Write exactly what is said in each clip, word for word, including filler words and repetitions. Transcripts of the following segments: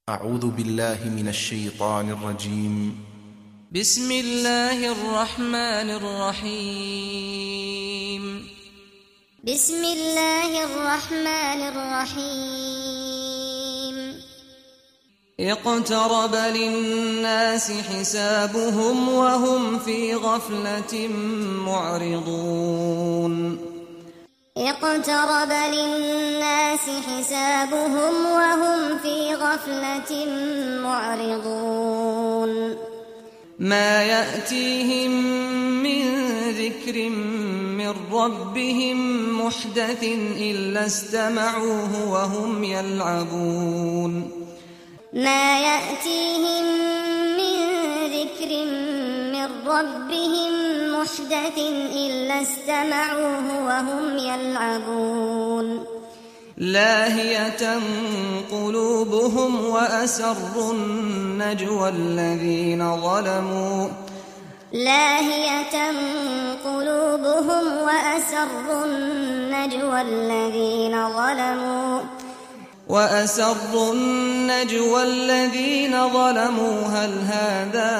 أعوذ بالله من الشيطان الرجيم. بسم الله الرحمن الرحيم. بسم الله الرحمن الرحيم. اقترب للناس حسابهم وهم في غفلة معرضون. اقترب للناس حسابهم وهم في غفلة معرضون. ما يأتيهم من ذكر من ربهم محدث إلا استمعوه وهم يلعبون. ما يأتيهم من ذكر من ربهم محدث إلا استمعوه وهم يلعبون. لاهية قلوبهم وأسروا النجوى الذين ظلموا لاهية قلوبهم وأسروا النجوى الذين ظلموا وأسروا النجوى الذين ظلموا هل هذا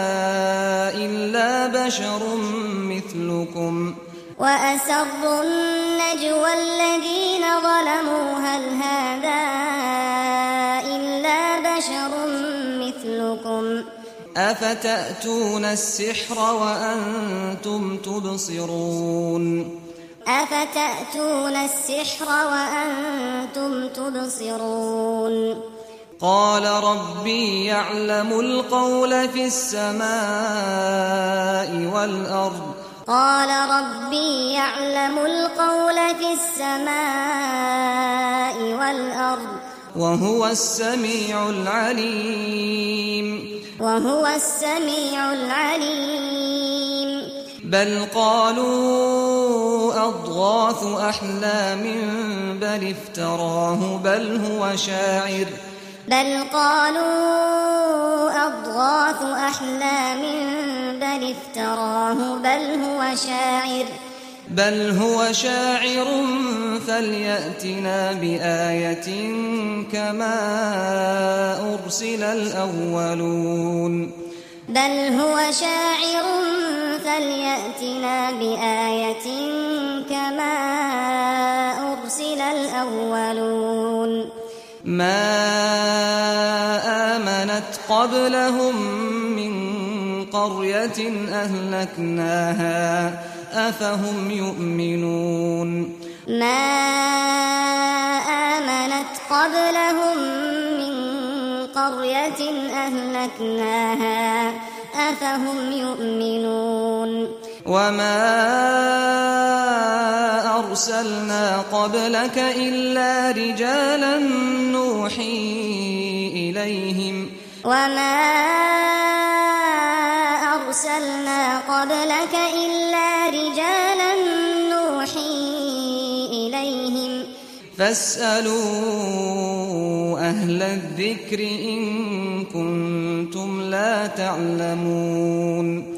إلا بشر مثلكم وأسروا النجوى الذين ظلموا هل هذا إلا بشر مثلكم أفتأتون السحر وأنتم تبصرون أفتأتون السحر وأنتم تبصرون. قال ربي يعلم القول في السماء والأرض قال ربي يعلم القول في السماء والأرض وهو السميع العليم وهو السميع العليم. بل قالوا أضغاث أحلام بل افتراه بل هو شاعر بل قالوا أضغاث أحلام بل افتراه بل هو شاعر بل هو شاعر فليأتنا بآية كما أرسل الأولون بل هو شاعر فليأتنا بآية كما أرسل الأولون. ما آمنت قبلهم من قرية أهلكناها أفهم يؤمنون. ما آمنت قبلهم من قرية أهلكناها أفهم يؤمنون. وما أرسلنا قبلك إلا رجالا نوحي إليهم وما أرسلنا قبلك إلا رجالا نوحي إليهم فاسألوا أهل الذكر إن كنتم لا تعلمون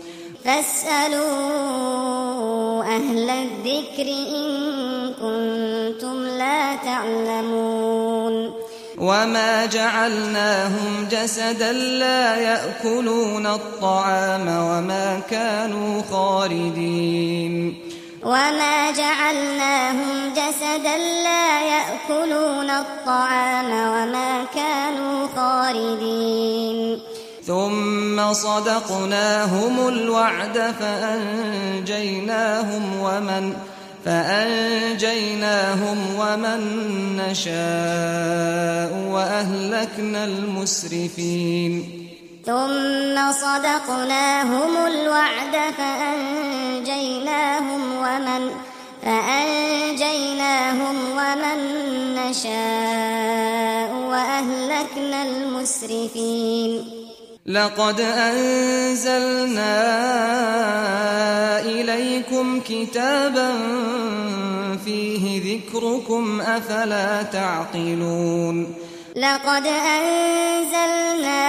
فاسألوا أهل الذكر إن كنتم لا تعلمون. وما جعلناهم جسدا لا يأكلون الطعام وما كانوا خالدين وما جعلناهم جسدا لا يأكلون الطعام وما كانوا خالدين ثم صدقناهم الوعد فأنجيناهم ومن فأنجيناهم ومن نشاء وأهلكنا المسرفين. ثم صدقناهم الوعد فأنجيناهم ومن فأنجيناهم ومن نشاء وأهلكنا المسرفين. لقد أنزلنا إليكم كتابا فيه ذكركم أفلا تعقلون. لقد أنزلنا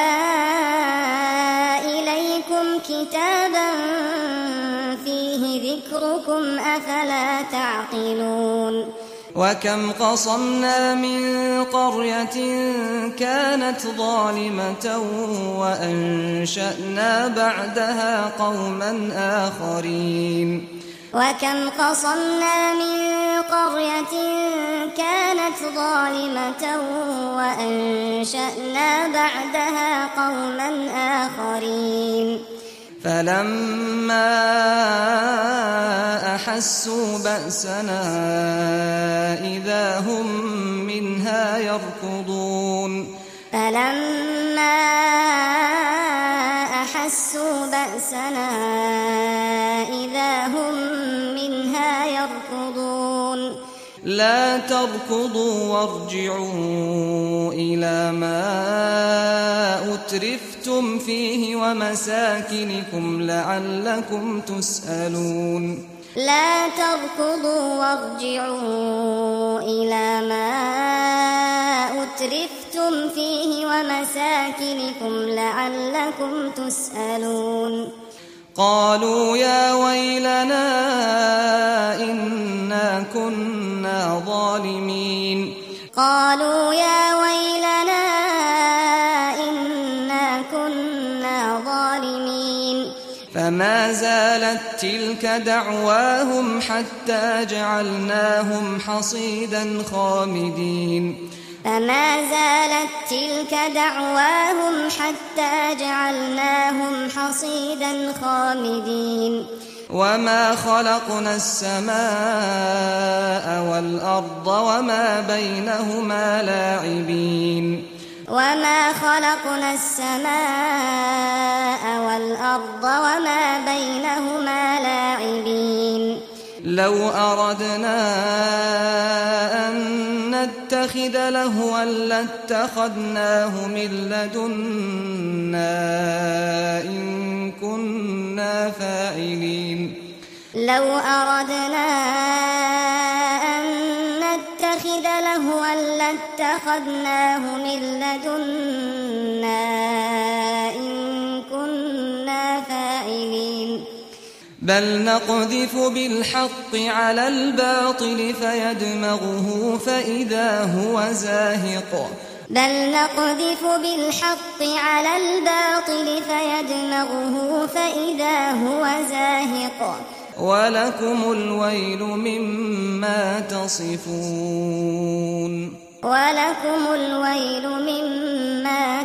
إليكم كتابا فيه ذكركم أفلا تعقلون. وكم قصمنا من قرية كانت ظالمة وأنشأنا بعدها قوما آخرين وكم قصمنا من قرية كانت ظالمة وأنشأنا بعدها قوما آخرين فلما أحسوا بأسنا إذا هم منها يركضون فلما أحسوا بأسنا إذا هم منها يركضون لا تركضوا وارجعوا إلى ما أترفتم فيه ومساكنكم لعلكم تسألون لا تركضوا وارجعوا إلى ما أترفتم فيه ومساكنكم لعلكم تسألون قالوا يا ويلنا إنا كنا ظالمين قالوا يا ويلنا إنا كنا ظالمين فما زالت تلك دعواهم حتى جعلناهم حصيدا خامدين فما زالت تلك دعواهم حتى جعلناهم حصيدا خامدين وما خلقنا السماء والأرض وما بينهما لاعبين وما خلقنا السماء والأرض وما بينهما لاعبين لو أردنا أن نتخذ لهوا لاتخذناه من لدنا إن كنا فاعلين لو أردنا أن نتخذ لهوا لاتخذناه من لدنا إن كنا فاعلين بل نقذف بالحق على الباطل فيدمغه فإذا هو زاهق بل نقذف بالحق على الباطل فيدمغه فإذا هو زاهق ولكم الويل مما تصفون ولكم الويل مما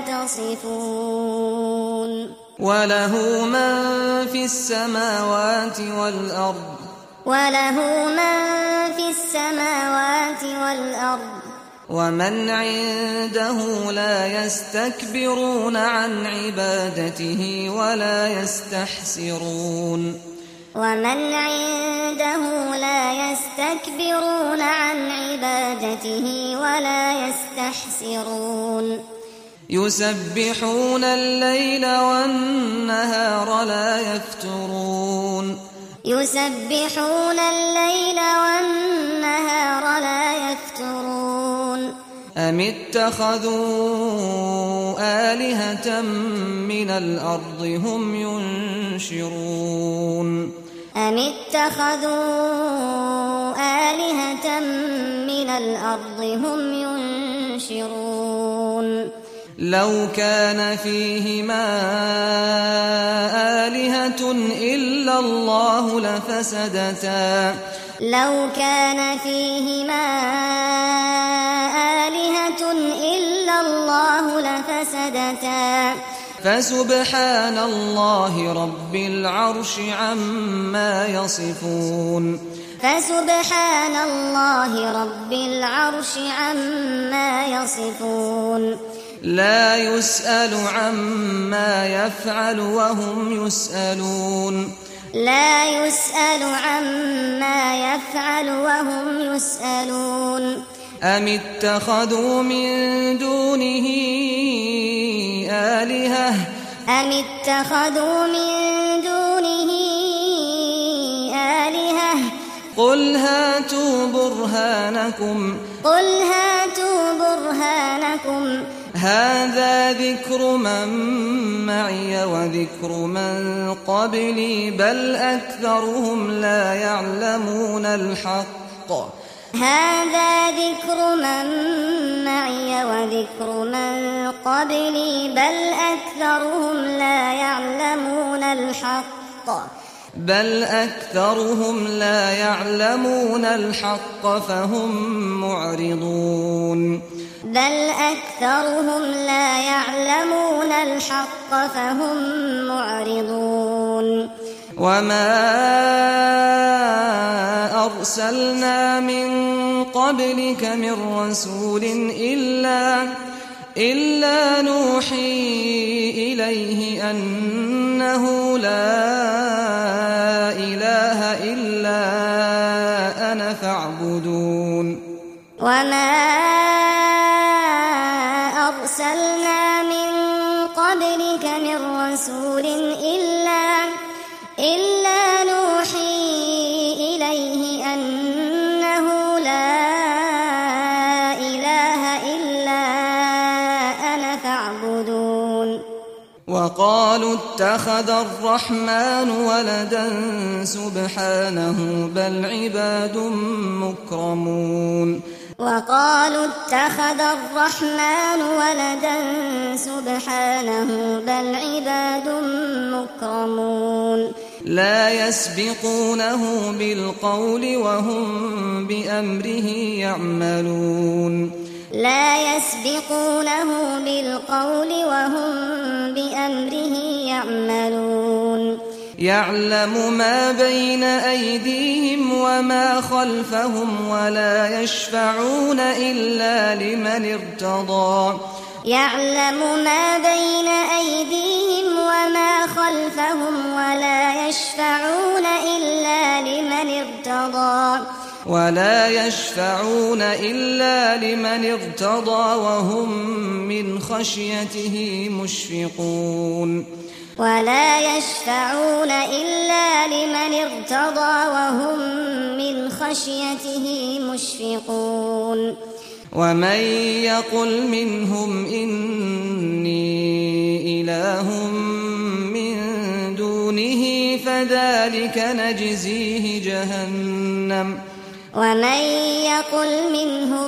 تصفون وله من في السماوات والأرض وله من في السماوات والأرض ومن عنده لا يستكبرون عن عبادته ولا يستحسرون ومن عنده لا يستكبرون عن عبادته ولا يستحسرون يسبحون الليل والنهار لا يفترون يسبحون الليل والنهار لا يفترون أم اتخذوا آلهة من الأرض هم ينشرون أم اتخذوا آلهة من الأرض هم ينشرون لو كان فيهما آلهة إلا الله لفسدتا لو كان فيهما آلهة إلا الله لفسدتا فسبحان الله رب العرش عما يصفون فسبحان الله رب العرش عما يصفون لا يسأل عما يفعل وهم يسألون لا يسأل عما يفعل وهم يسألون أم اتخذوا من دونه آلهة أم اتخذوا من دونه آلهة قل هاتوا برهانكم قل هاتوا برهانكم هذا ذكر من معي وذكر من قبلي بل أكثرهم لا يعلمون الحق هذا ذكر من معي وذكر من قبلي بل أكثرهم لا يعلمون الحق بل أكثرهم لا يعلمون الحق فهم معرضون بل أكثرهم لا يعلمون الحق فهم معرضون وما أرسلنا من قبلك من رسول إلا إلا نوحي إليه أنه لا إله إلا أنا فاعبدون وما أرسلنا من قبلك من رسول إلا إلا نوحي إليه أنه لا إله إلا أنا فاعبدون وقالوا اتخذ الرحمن ولدا سبحانه بل عباد مكرمون وقالوا اتخذ الرحمن ولدا سبحانه بل عباد مكرمون لا يسبقونه بالقول وهم بأمره يعملون لا يسبقونه بالقول وهم بأمره يعملون يعلم ما بين أيديهم وما خلفهم ولا يشفعون إلا لمن ارتضى يعلم ما بين أيديهم وما خلفهم ولا يشفعون إلا لمن ارتضى ولا يشفعون إلا لمن ارتضى وهم من خشيته مشفقون ولا يشفعون إلا لمن ارتضى وهم من خشيته مشفقون ومن يقل منهم إني إله من دونه فذلك نجزيه جهنم ومن يقل منهم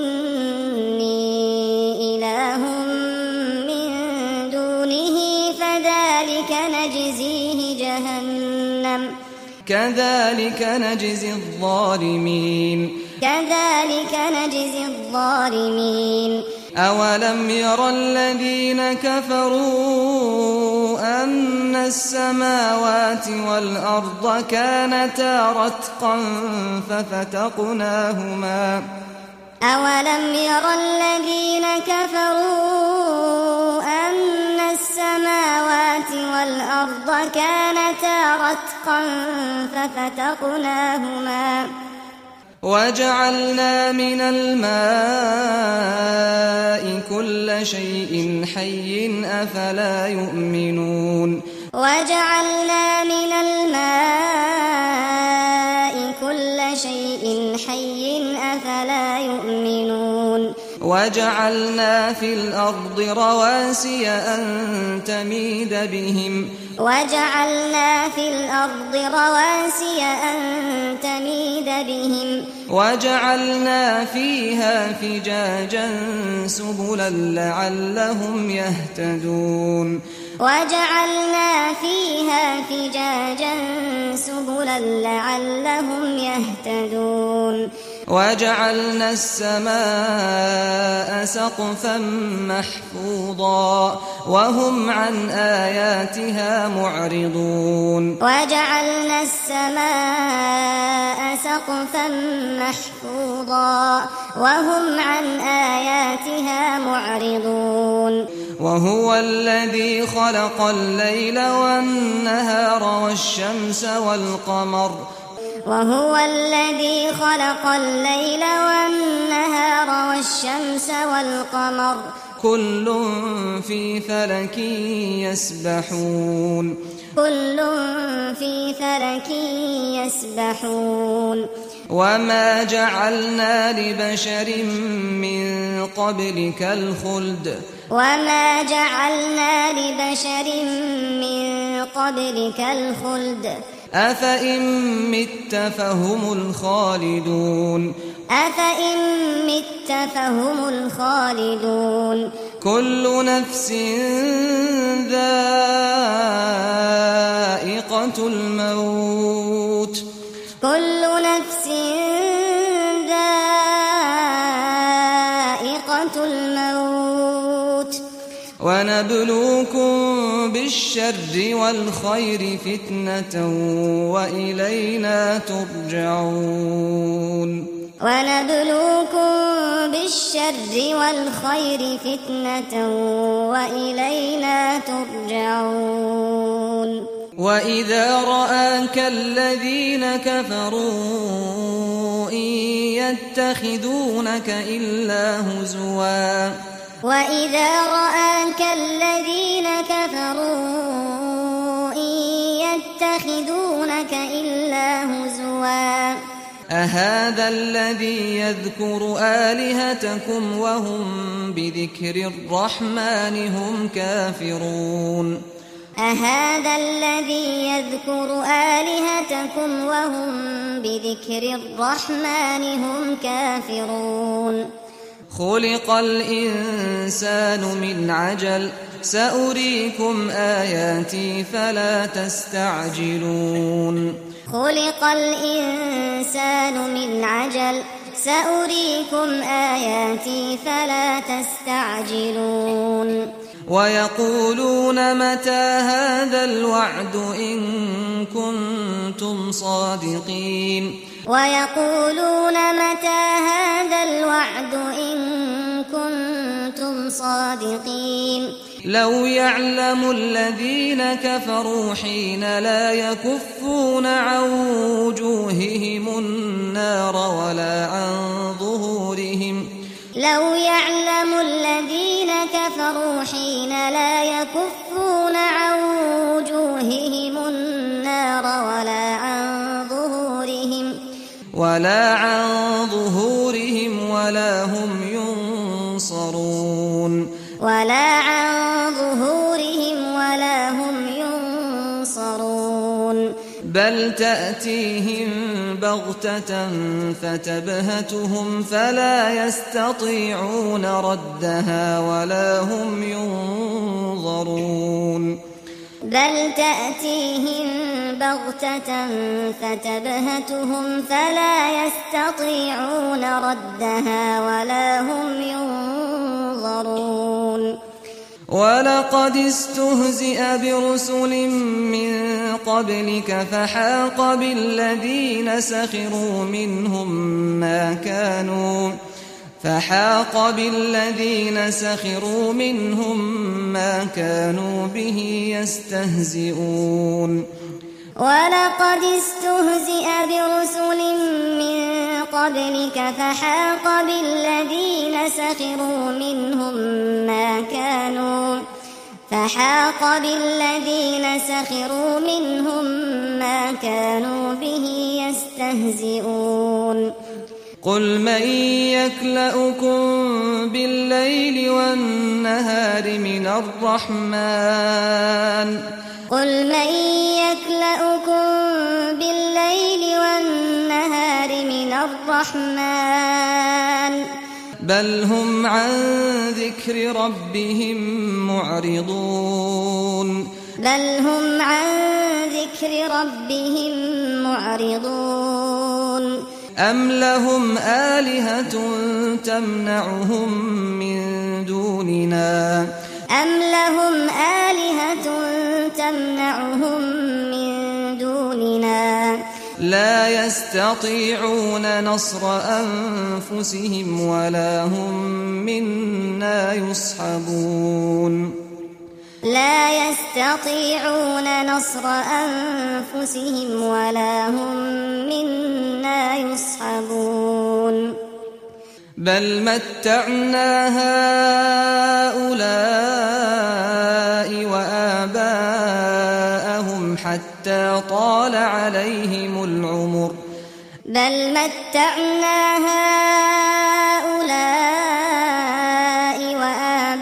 إني إله من دونه فذلك نجزيه جهنم كذلك نجزي الظالمين كذلك نجزي الظالمين أولم ير الذين كفروا أن السماوات والأرض كانتا رتقا ففتقناهما أولم ير الذين كفروا أن السماوات والأرض كانتا رتقا ففتقناهما وجعلنا من الماء كل شيء حي أفلا يؤمنون وجعلنا من الماء كل شيء حي أفلا يؤمنون وجعلنا في الأرض رواسي أن تميد بهم وجعلنا في الأرض رواسي أن تميد بهم وجعلنا فيها فجاجا سبلا لعلهم يهتدون وجعلنا فيها فجاجا سبلا لعلهم يهتدون وجعلنا السماء سقفا محفوظا وهم عن آياتها معرضون وجعلنا السماء سقفا محفوظا وهم عن آياتها معرضون وهو الذي خلق الليل والنهار والشمس والقمر وهو الذي خلق الليل والنهار والشمس والقمر كل في فلك يسبحون كل في فلك يسبحون وما جعلنا لبشر من قبلك الخلد وما جعلنا لبشر من قبلك الخلد أفإن مت فهم الخالدون أفإن مت فهم الخالدون كل نفس ذائقة الموت كل نفس ذائقة الموت ونبلوكم بالشر والخير فتنة وإلينا ترجعون ونبلوكم بالشر والخير فتنة وإلينا ترجعون وإذا رآك الذين كفروا إن يتخذونك إلا هزوا وإذا رآك الذين كفروا إن يتخذونك إلا هزوا أهذا الذي يذكر آلهتكم وهم بذكر الرحمن هم كافرون أهذا الذي يذكر آلهتكم وهم بذكر الرحمن هم كافرون خلق الإنسان من عجل سأريكم آياتي فلا تستعجلون خلق الإنسان من عجل سأريكم آياتي فلا تستعجلون ويقولون متى هذا الوعد إن كنتم صادقين ويقولون متى هذا الوعد إن كنتم صادقين لو يعلم الذين كفروا حين لا يكفون عن وجوههم النار ولا عن ظهورهم لو يعلم الذين كفروا حين لا يكفون عن وجوههم النار ولا عن ظهورهم ولا عن ظهورهم ولا هم ينصرون ولا عن ظهورهم ولا هم ينصرون بل تأتيهم بغتة فتبهتهم فلا يستطيعون ردها ولا هم ينظرون بل تأتيهم بغتة فتبهتهم فلا يستطيعون ردها ولا هم ينظرون ولقد استهزئ برسل من قبلك فحاق بالذين سخروا منهم ما كانوا فحاق بالذين سخروا منهم ما كانوا به يستهزئون ولقد استهزئ برسل من قبلك فحاق بالذين سخروا منهم ما كانوا فحاق بالذين سخروا منهم ما كانوا به يستهزئون قل من يكلؤكم بالليل والنهار من الرحمن قل من يكلؤكم بالليل والنهار من الرحمن بل هم عن ذكر ربهم معرضون بل هم عن ذكر ربهم معرضون أم لهم آلهة تمنعهم من دوننا أم لهم آلهة تمنعهم من دوننا لا يستطيعون نصر أنفسهم ولا هم منا يصحبون لا يستطيعون نصر أنفسهم ولا هم منا يصحبون بل متعنا هؤلاء وآباءهم حتى طال عليهم العمر بل متعنا هؤلاء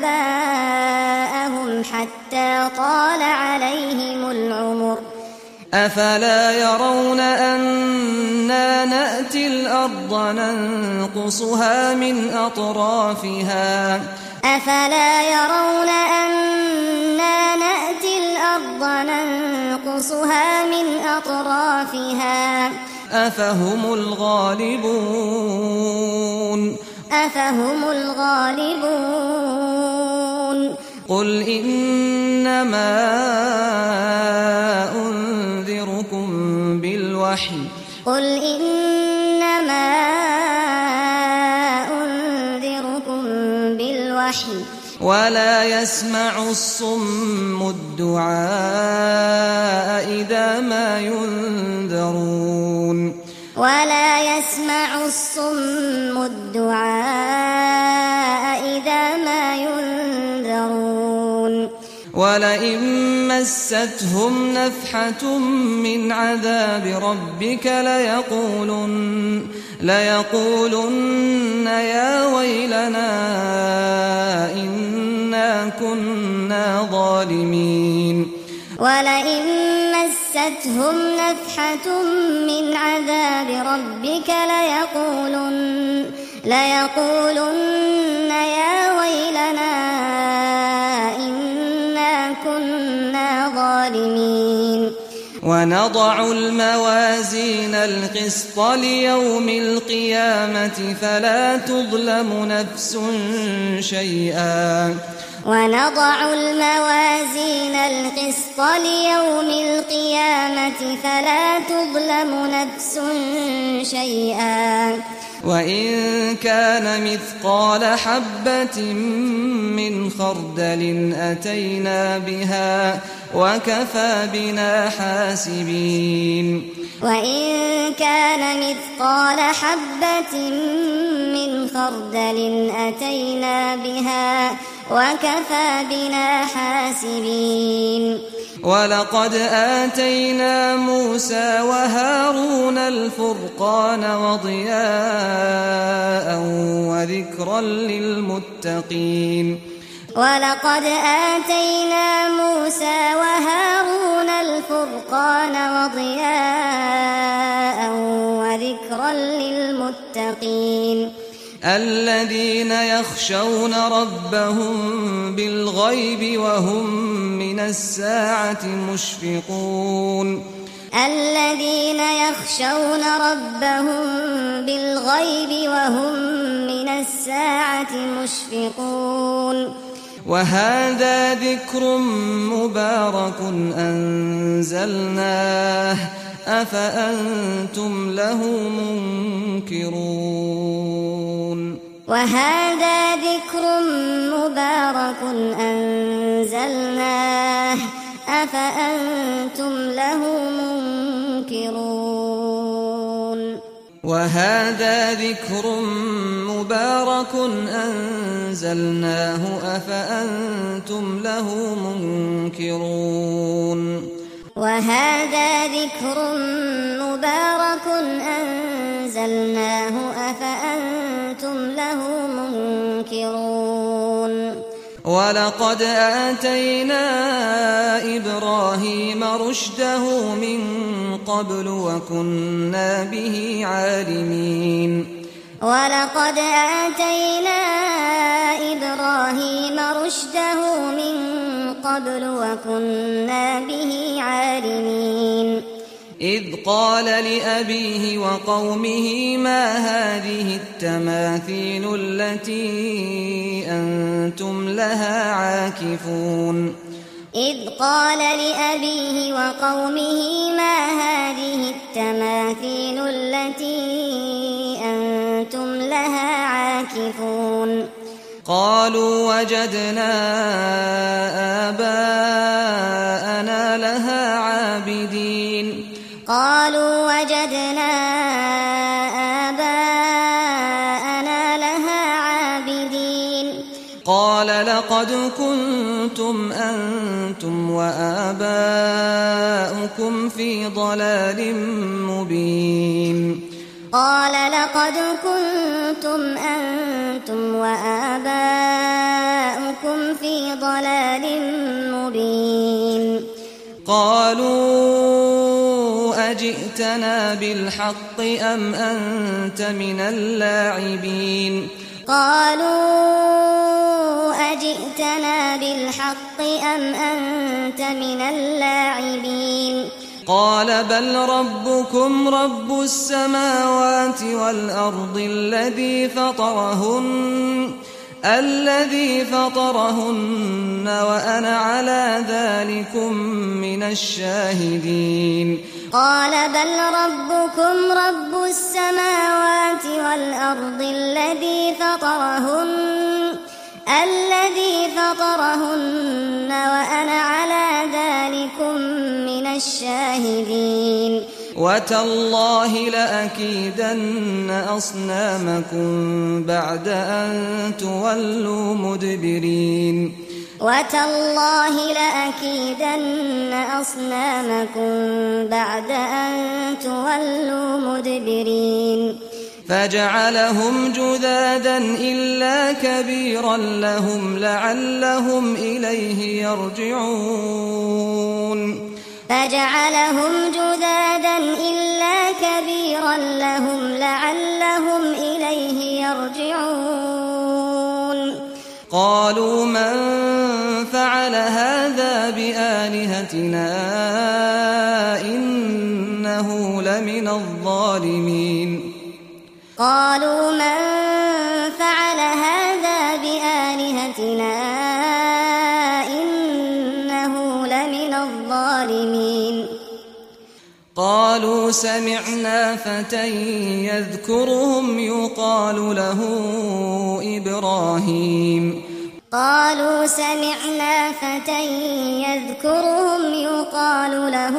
وآباءهم حتى طال عليهم العمر أفلا يرون أنا نأتي الأرض ننقصها من أطرافها أفلا يرون أنا نأتي الأرض ننقصها من أطرافها أفهم الغالبون أفهم الغالبون قل إنما أنذركم بالوحي قل إنما أنذركم بالوحي ولا يسمع الصم الدعاء إذا ما ينذرون ولا يسمع الصم الدعاء إذا ما ينذرون ولئن مستهم نفحة من عذاب ربك ليقولن ليقولن يا ويلنا إنا كنا ظالمين ولئن مستهم نفحة من عذاب ربك ليقولن ليقولن يا ويلنا إنا كنا ظالمين ونضع الموازين القسط ليوم القيامة فلا تظلم نفس شيئا ونضع الموازين القسط ليوم القيامة فلا تظلم نفس شيئا وإن كان مثقال حبة من خردل أتينا بها وكفى بنا حاسبين وإن كان مثقال حبة من خردل أتينا بها وكفى بنا حاسبين ولقد آتينا موسى وهارون الفرقان وضياء وذكرا للمتقين ولقد آتينا موسى وهارون الفرقان وضياء وذكرا للمتقين الذين يخشون ربهم بالغيب وهم من الساعة مشفقون الذين يخشون ربهم بالغيب وهم من الساعة مشفقون وهذا ذكر مبارك أنزلناه أفأنتم له منكرون وهذا ذكر مبارك أنزلناه أفأنتم له منكرون وهذا ذكر مبارك أنزلناه أفأنتم له منكرون وهذا ذكر مبارك أنزلناه أفأنتم له منكرون ولقد آتينا إبراهيم رشده من قبل وكنا به عالمين ولقد آتينا إبراهيم رشده من قبل وكنا به عالمين إذ قال لأبيه وقومه ما هذه التماثيل التي أنتم لها عاكفون إذ قال لأبيه وقومه ما هذه التماثيل التي أنتم لها عاكفون قالوا وجدنا آباءنا لها عابدين قالوا وجدنا آباءنا لها عابدين قال لقد كنتم أنتم وآباؤكم في ضلال مبين قال لقد كنتم أنتم وآباؤكم في ضلال مبين قالوا أجئتنا بالحق أم أنت من اللاعبين قالوا أجئتنا بالحق أم أنت من اللاعبين قال بل ربكم رب السماوات والأرض الذي فطرهن الذي فطرهن وأنا على ذلكم من الشاهدين قال بل ربكم رب السماوات والأرض الذي فطرهن الذي فطرهن وأنا على ذلكم من الشاهدين وتالله لأكيدن أصنامكم بعد أن تولوا مدبرين وتالله لأكيدن أصنامكم بعد أن تولوا مدبرين فجعلهم جذاذا إلا كبيرا لهم لعلهم إليه يرجعون فجعلهم جذاذا إلا كبيرا لهم لعلهم إليه يرجعون قالوا من فعل هذا بآلهتنا إنه لمن الظالمين قالوا من فعل هذا بآلهتنا إنه لمن الظالمين قالوا سمعنا فتى يذكرهم يقال له إبراهيم قالوا سمعنا فتى يذكرهم يقال له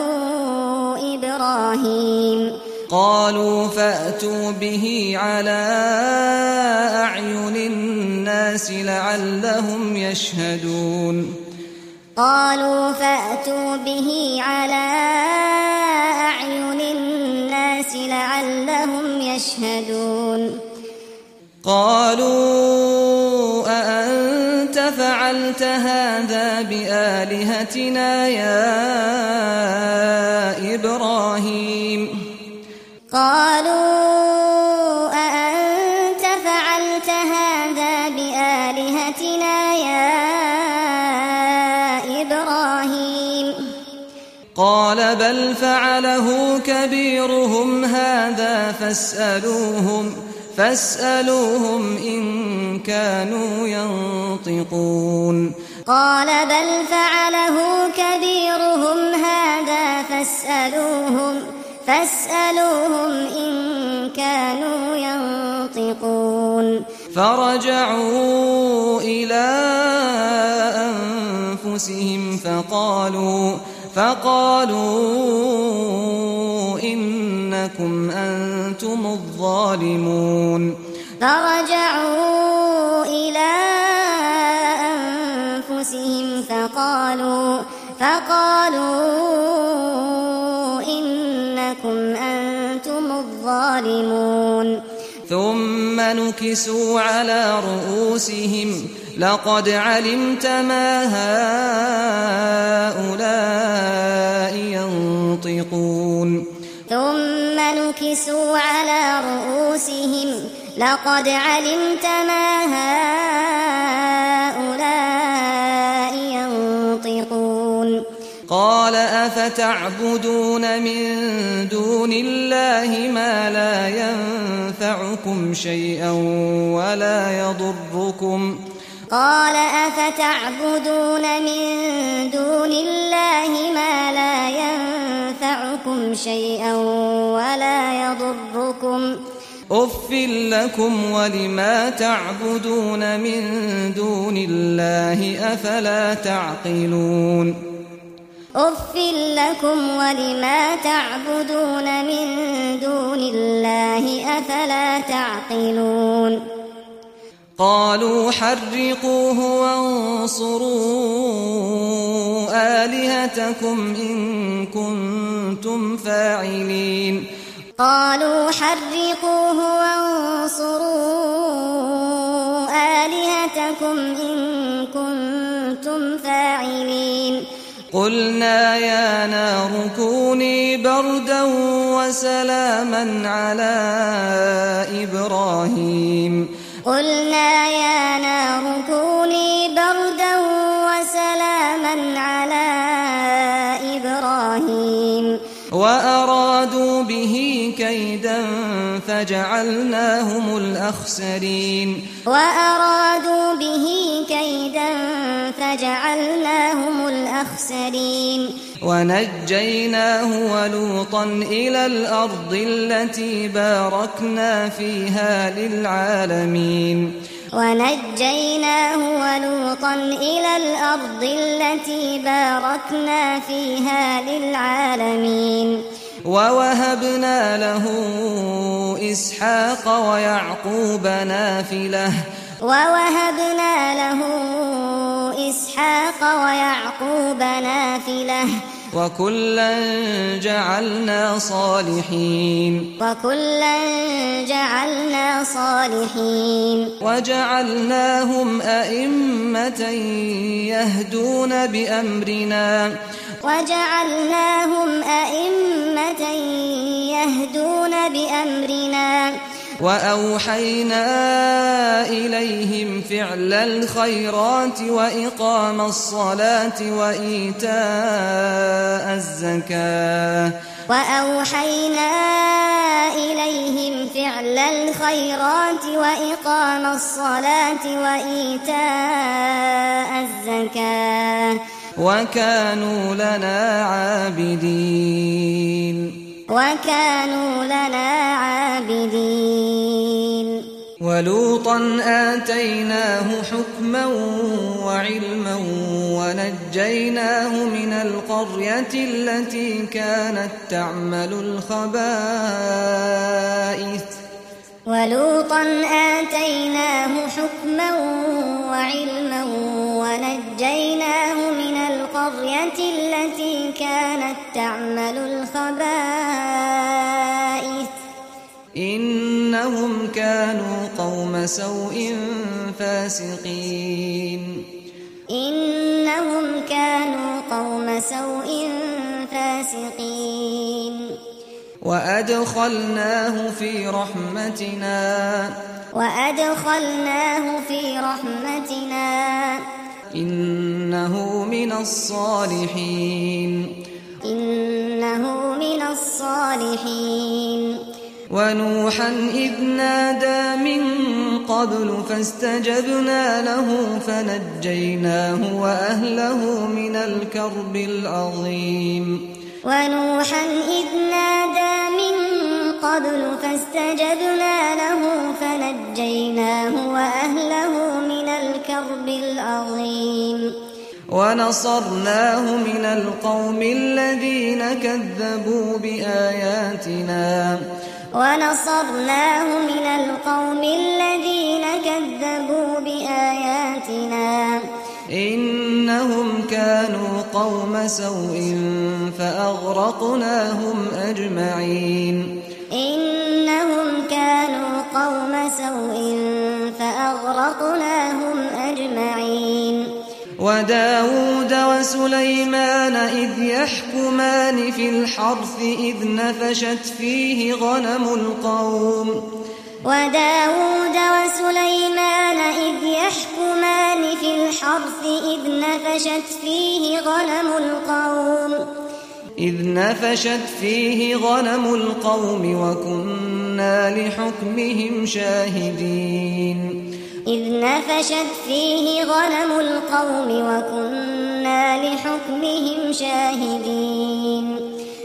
إبراهيم قالوا فأتوا به على أعين الناس لعلهم يشهدون قالوا فأتوا به على أعين الناس لعلهم يشهدون قالوا أأنت فعلت هذا بآلهتنا يا إبراهيم قالوا أأنت فعلت هذا بآلهتنا يا إبراهيم قال بل فعله كبيرهم هذا فاسألوهم فاسألوهم إن كانوا ينطقون قال بل فعله كبيرهم هذا فاسألوهم فاسألوهم إن كانوا ينطقون فرجعوا إلى أنفسهم فقالوا فقالوا إنكم أنتم الظالمون فرجعوا إلى أنفسهم فقالوا فقالوا إنكم أنتم الظالمون ثم نكسوا على رؤوسهم لقد علمت ما هؤلاء ينطقون ثم نكسوا على رؤوسهم لقد علمت ما هؤلاء ينطقون قال أفتعبدون من دون الله ما لا ينفعكم شيئا ولا يضركم قال أفتعبدون من دون الله ما لا ينفعكم شيئا ولا يضركم أف لكم ولما تعبدون من دون الله أفلا تعقلون أف لكم ولما تعبدون من دون الله أفلا تعقلون قالوا حرقوه وانصروا آلهتكم إن كنتم فاعلين قالوا حرقوه وانصروا آلهتكم إن كنتم فاعلين قلنا يا نار كوني بردا وسلاما على إبراهيم قلنا يا نار كوني بردا وسلاما على إبراهيم وأرادوا به كيدا فجعلناهم الأخسرين وأرادوا به كيدا فجعلناهم الأخسرين ونجيناه ولوطا إلى الأرض التي باركنا فيها للعالمين ونجيناه ولوطا إلى الأرض التي باركنا فيها للعالمين ووهبنا له إسحاق ويعقوب نافلة ووهبنا له إسحاق ويعقوب نافلة وكلا جعلنا صالحين وكلا جعلنا صالحين وجعلناهم أئمة يهدون بأمرنا وجعلناهم أئمة يهدون بأمرنا وأوحينا إليهم فعل الخيرات وإقام الصلاة وإيتاء الزكاة وأوحينا إليهم فعل الخيرات وإقام الصلاة وإيتاء الزكاة وكانوا لنا عابدين وكانوا لنا عابدين ولوطا آتيناه حكما وعلما ونجيناه من القرية التي كانت تعمل الخبائث ولوطا آتيناه حكما وعلما ونجيناه من القرية التي كانت تعمل الخبائث إنهم كانوا قوم سوء فاسقين إنهم كانوا قوم سوء فاسقين وأدخلناه في رحمتنا وأدخلناه في رحمتنا إنه من الصالحين إنه من الصالحين ونوحا إذ نادى من قبل فاستجبنا له فنجيناه وأهله من الكرب العظيم ونوحا إذ نادى من قبل فاستجبنا له فنجيناه وأهله من الكرب العظيم ونصرناه من القوم الذين كذبوا بآياتنا ونصرناه من القوم الذين كذبوا بآياتنا إنهم كانوا قوم سوء فأغرقناهم أجمعين إنهم كانوا قوم سوء فأغرقناهم أجمعين وداود وسليمان إذ يحكمان في الحرث إذ نفشت فيه غنم القوم وداود وسليمان إذ يحكمان في الحرث إذ نفشت فيه غنم القوم إذ نفشت فيه غنم القوم وكنا لحكمهم شاهدين إذ نفشت فيه غنم القوم وكنا لحكمهم شاهدين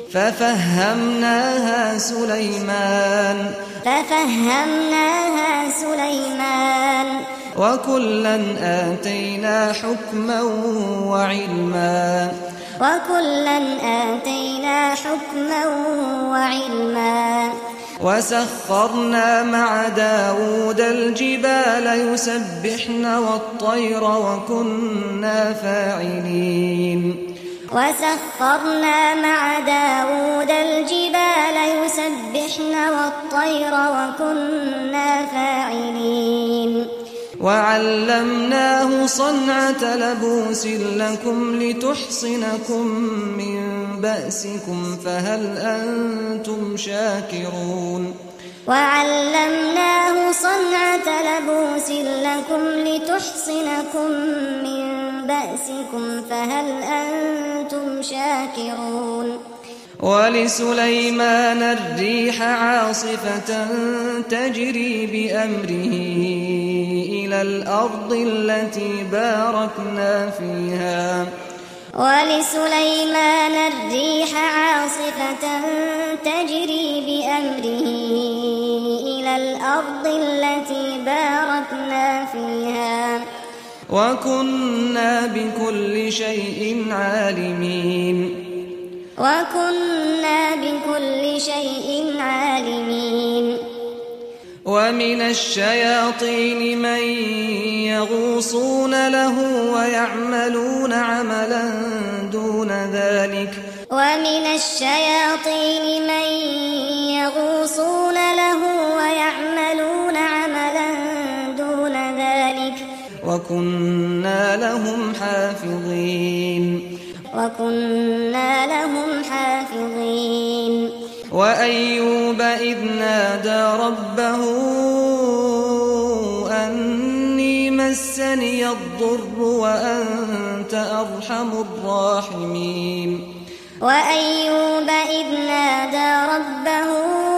ففهمناها سليمان ففهمناها سليمان وكلا آتينا حكما وعلما وكلا آتينا حكما وعلما وسخرنا مع داود الجبال يسبحن والطير وكنا فاعلين وسخرنا مع داود الجبال يسبحن والطير وكنا فاعلين وعلمناه صنعة لبوس لكم لتحصنكم من بأسكم فهل أنتم شاكرون وعلمناه صنعة لبوس لكم لتحصنكم من بأسكم فهل أنتم شاكرون ولسليمان الريح عاصفة تجري بأمره إلى الأرض التي باركنا فيها ولسليمان الريح عاصفة تجري بأمره إلى الأرض التي باركنا فيها وكنا بكل شيء عالمين وكنا بكل شيء عالمين ومن الشياطين من يغوصون له ويعملون عملا دون ذلك ومن الشياطين من يغوصون له ويعملون عملا دون ذلك وكنا لهم حافظين وكنا لهم حافظين وأيوب إذ نادى ربه أني مسني الضر وأنت أرحم الراحمين وأيوب إذ نادى ربه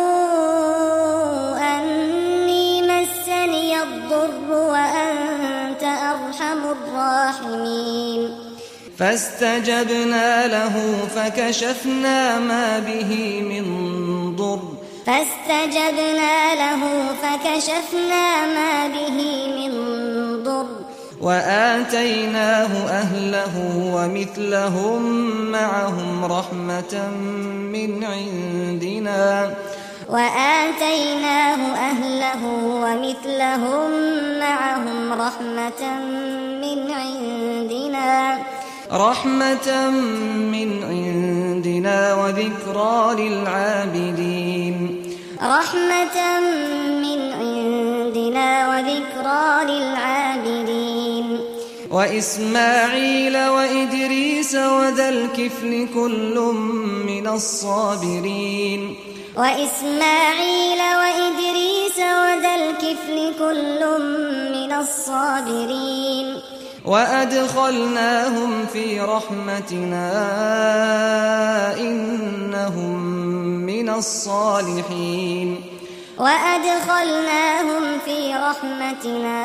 أني مسني الضر وأنت أرحم الراحمين فاستجبنا له فكشفنا ما به من ضر فاستجبنا له فكشفنا ما به من ضر وآتيناه أهله ومثلهم معهم رحمة من عندنا وآتيناه أهله ومثلهم معهم رحمة من عندنا رحمة من عندنا وذكرى للعابدين رحمة من عندنا وذكرى للعابدين وإسماعيل وإدريس وذا الكفل كل من الصابرين وإسماعيل وإدريس وذا الكفل كل من الصابرين وأدخلناهم في رحمتنا إنهم من الصالحين وأدخلناهم في رحمتنا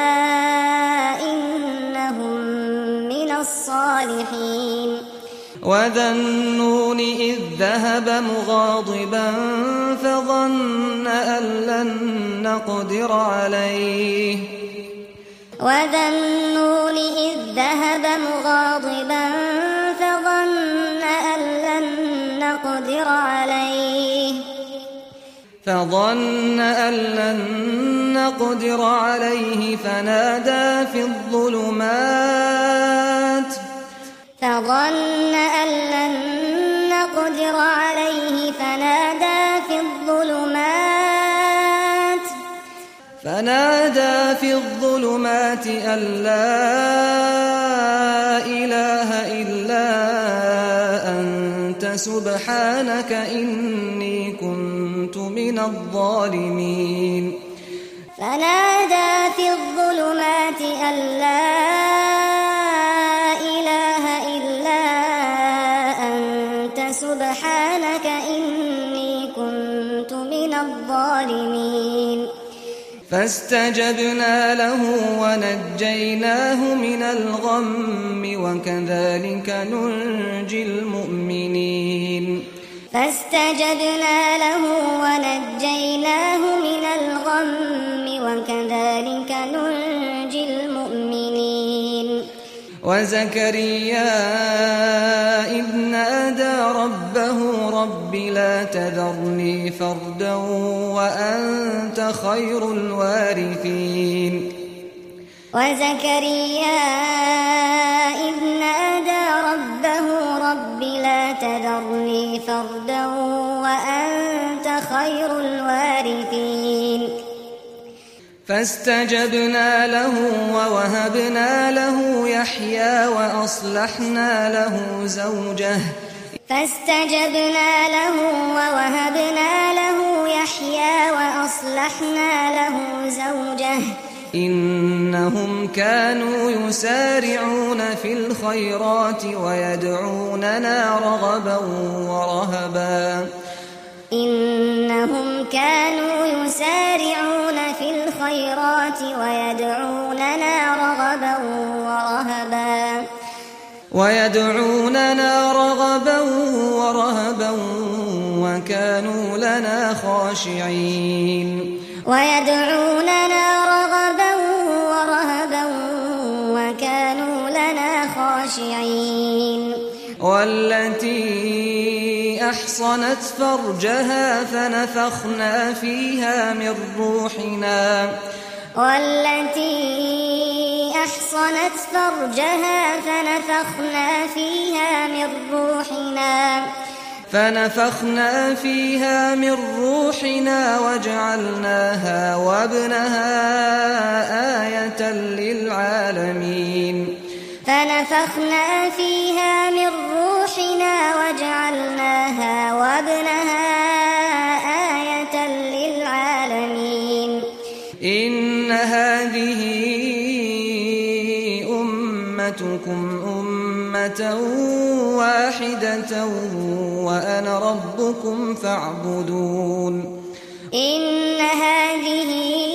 إنهم من الصالحين وذا النون إذ ذهب مغاضبا فظن أن لن نقدر عليه وذا النون إذ ذهب مغاضبا فظن أن لن نقدر عليه فظن أن لن نقدر عليه فنادى في الظلمات فظن أن لن نقدر عليه فنادى في الظلمات فنادى في الظلمات أن لا إله إلا أنت سبحانك إني كنت من الظالمين فنادى في الظلمات أن لا إله إلا أنت سبحانك إني كنت من الظالمين فاستجبنا له ونجيناه من الغم وكذلك ننجي المؤمنين فاستجبنا له ونجيناه من الغم وكذلك ننجي المؤمنين وزكريا إذ نادى ربه رب لا تذرني فردا وأنت خير الوارثين وزكريا إذ نادى ربه رب لا تذرني فردا وأنت خير الوارثين فاستجبنا له ووهبنا له يحيى وأصلحنا له زوجه فاستجبنا له ووهبنا له يحيى وأصلحنا له زوجه إنهم كانوا يسارعون في الخيرات ويدعوننا رغبا ورهبا إنهم كانوا يسارعون في الخيرات ويدعوننا رغبا ورهبا ويدعوننا رغبا ورهبا وكانوا لنا خاشعين ويدعوننا رغبا ورهبا وكانوا لنا خاشعين والتي أحصنت فرجها فنفخنا فيها من روحنا والتي أحصنت فرجها فنفخنا فيها من روحنا فنفخنا فيها من روحنا وجعلناها وابنها آية للعالمين فنفخنا فيها من روحنا وجعلناها وابنها آية للعالمين إن هذه أمتكم أمة واحدة وأنا ربكم فاعبدون إن هذه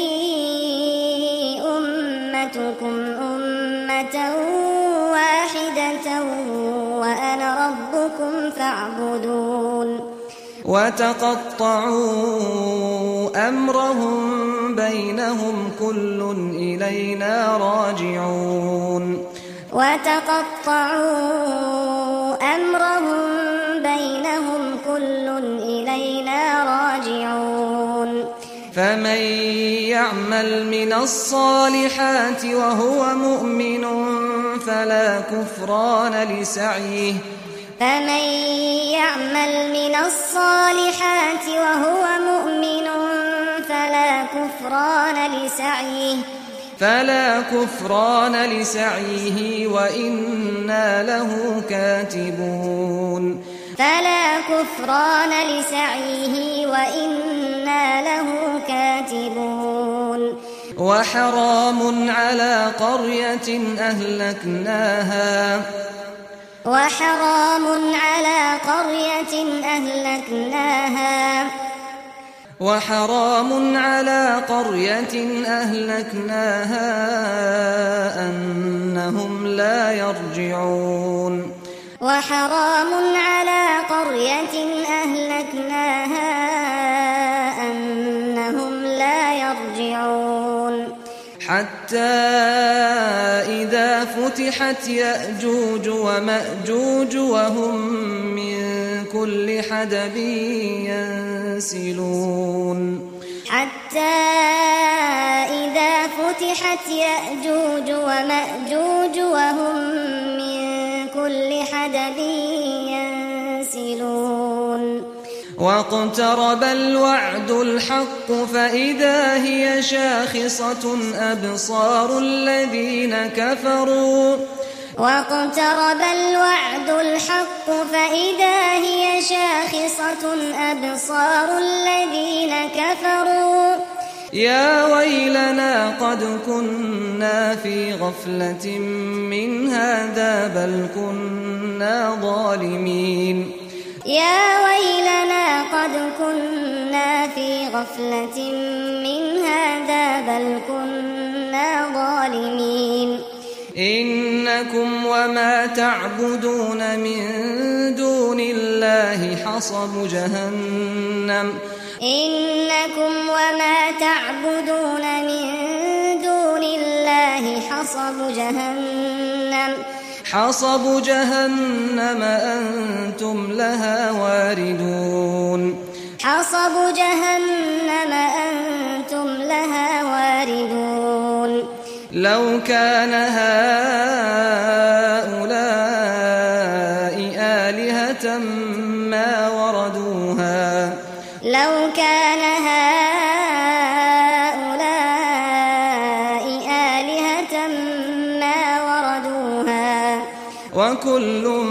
أمتكم أمة واحدة وأنا ربكم فاعبدون وتقطعوا أمرهم بينهم كل إلينا راجعون وتقطعوا أمرهم بينهم كل إلينا راجعون فمن يعمل من الصالحات وهو مؤمن فلا كفران لسعيه فمن يعمل من الصالحات وهو مؤمن فلا كفران لسعيه فلا كفران لسعيه وإنا له كاتبون فلا كفران لسعيه وإنا له كاتبون وحرام على قرية أهلكناها وحرام على قرية أهلكناها وحرام على قرية أهلكناها أنهم لا يرجعون وحرام على قرية أهلكناها أنهم لا يرجعون حتى إذا فتحت يأجوج ومأجوج وهم من كل حدب ينسلون حتى إذا فتحت يأجوج ومأجوج وهم من كل حدب ينسلون واقترب الوعد الحق فإذا هي شاخصة أبصار الذين كفروا واقترب الوعد الحق فإذا هي شاخصة أبصار الذين كفروا يا ويلنا قد كنا في غفلة من هذا بل كنا ظالمين يا ويلنا قد كنا في غفلة من هذا بل كنا ظالمين إنكم وما تعبدون من دون الله حصب جهنم إنكم وما تعبدون من دون الله حصب جهنم حصب جهنم أنتم لها واردون حصب جهنم أنتم لها واردون لو كان هؤلاء آلهة ما وردوها لو كان هؤلاء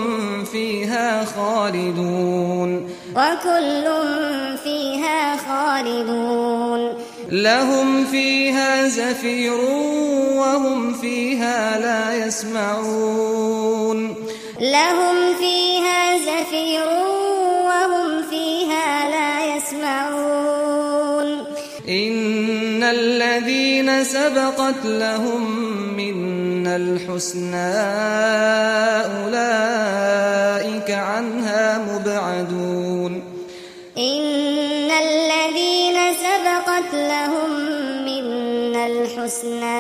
فيها خالدون وكل فيها خالدون لهم فيها زفير وهم فيها لا يسمعون لهم فيها زفير وهم فيها لا يسمعون إن الذين سبقت لهم منا الحسنى أولئك عنها مبعدون إن الذين سبقت لهم منا الحسنى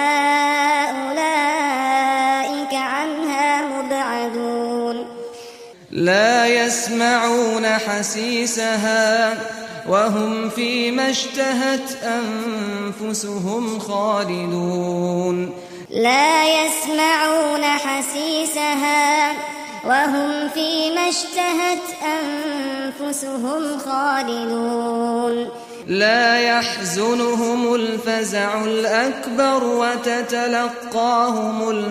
أولئك عنها مبعدون لا يسمعون حسيسها وهم فيما اشتهت أنفسهم خالدون لا يسمعون حسيسها وهم فيما اشتهت أنفسهم خالدون لا يحزنهم الفزع الأكبر وتتلقاهم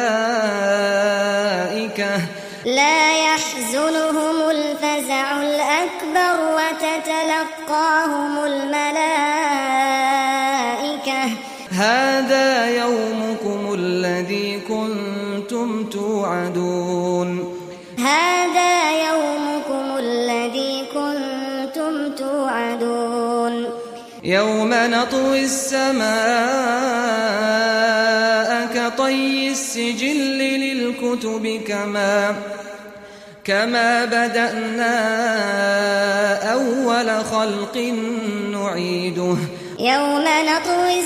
الملائكة لا يحزنهم الفزع الأكبر وتتلقاهم الملائكة هذا يومكم الذي كنتم توعدون هذا يومكم الذي كنتم توعدون يوم نطوي السماء كطي السجل للكتب كما كما بدأنا أول خلق نعيده يوم نطوي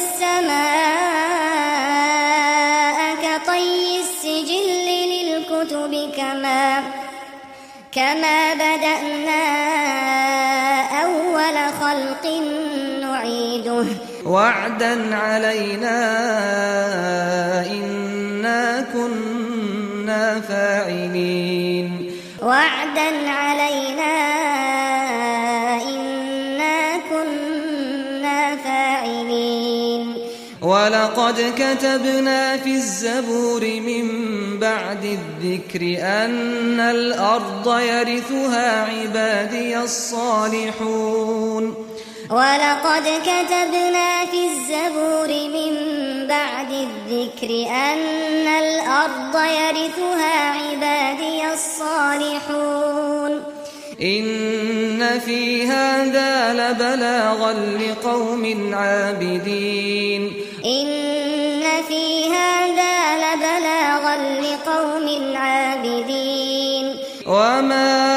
السماء كطي السجل للكتب كما كما بدأنا أول خلق نعيده وعدا علينا إنا كنا فاعلين وعدا علينا إنا كنا فاعلين ولقد كتبنا في الزبور من بعد الذكر أن الأرض يرثها عبادي الصالحون ولقد كتبنا في الزبور من بعد الذكر أن الأرض يرثها عبادي الصالحون إن في هذا لبلاغا لقوم عابدين إن في هذا لبلاغا لقوم عابدين وما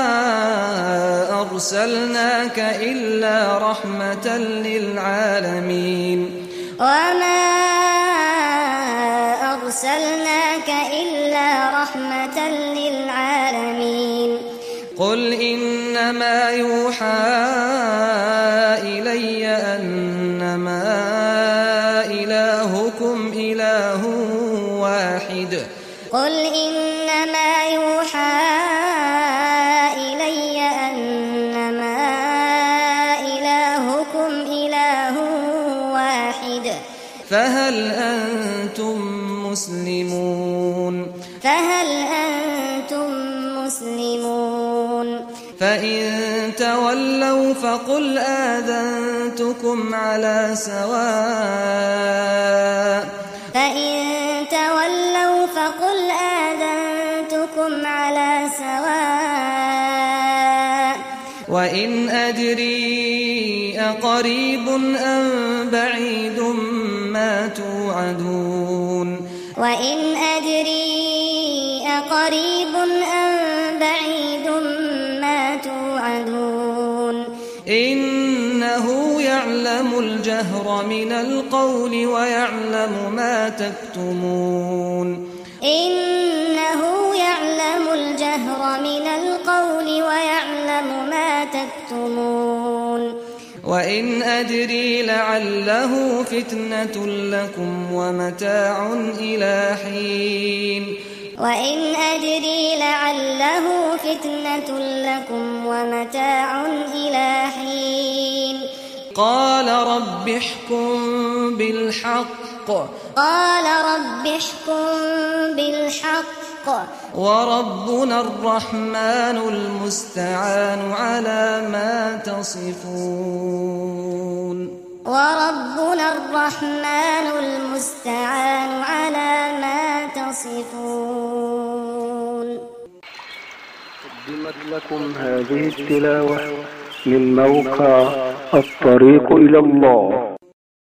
أرسلناك إلا رحمة للعالمين وما أرسلناك إلا رحمة للعالمين قل إنما يوحى إلي أنما إلهكم إله واحد قل إنما يوحى إلي أنما إلهكم إله واحد فهل أنتم مسلمون فهل أنتم مسلمون فإن تولوا فقل آذنتكم على سواء فإن تولوا فقل آذنتكم على سواء وإن أدري أقريب أم بعيد ما توعدون وإن أدري أقريب أم بعيد ما توعدون إنه يعلم الجهر من القول ويعلم ما تكتمون إنه يعلم الجهر من القول ويعلم ما تكتمون وإن أدري لعله فتنة لكم ومتاع إلى حين وإن أدري لعله فتنة لكم ومتاع إلى حين قال رب احكم بالحق قال رب احكم بالحق وربنا الرحمن المستعان على ما تصفون وربنا الرحمن المستعان على ما تصفون. قدمت لكم هذه التلاوة من موقع الطريق إلى الله.